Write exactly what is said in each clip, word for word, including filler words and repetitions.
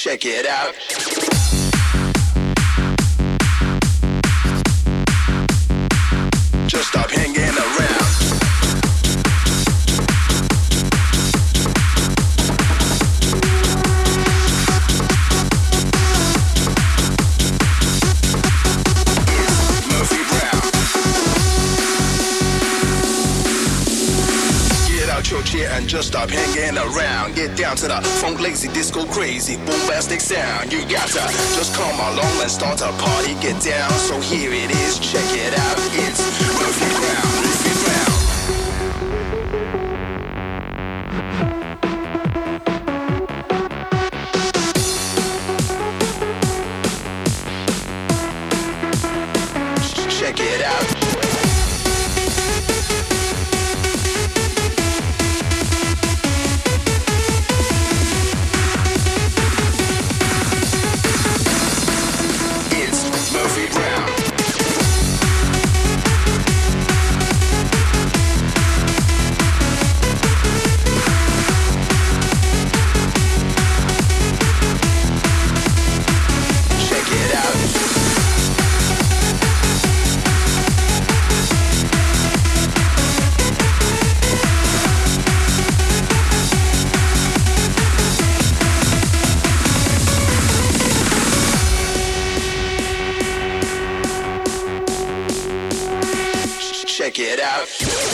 Check it out. Just stop hanging around. And just stop hanging around. Get down to the funk, lazy, disco, crazy, bombastic sound. You got to just come along and start a party. Get down, so here it is. Check it out. It's Murphy Brown, Murphy Brown. Check it out. Check it out.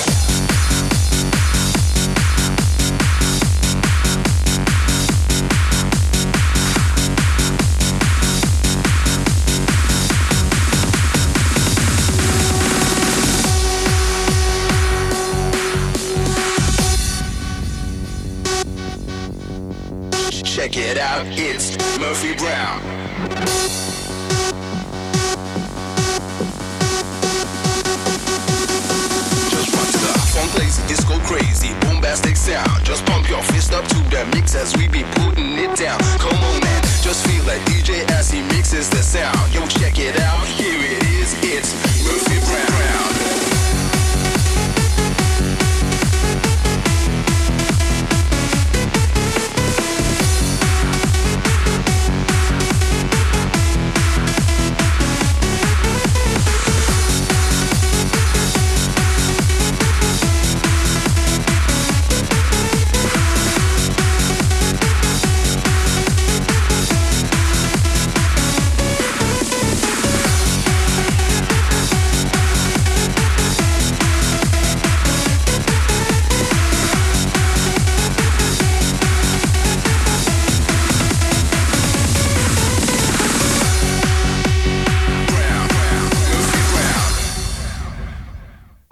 Check it out. It's Murphy Brown. Lazy, disco, crazy, bombastic sound. Just pump your fist up to the mix as we be putting it down. Come on, man, just feel like D J as he mixes the sound.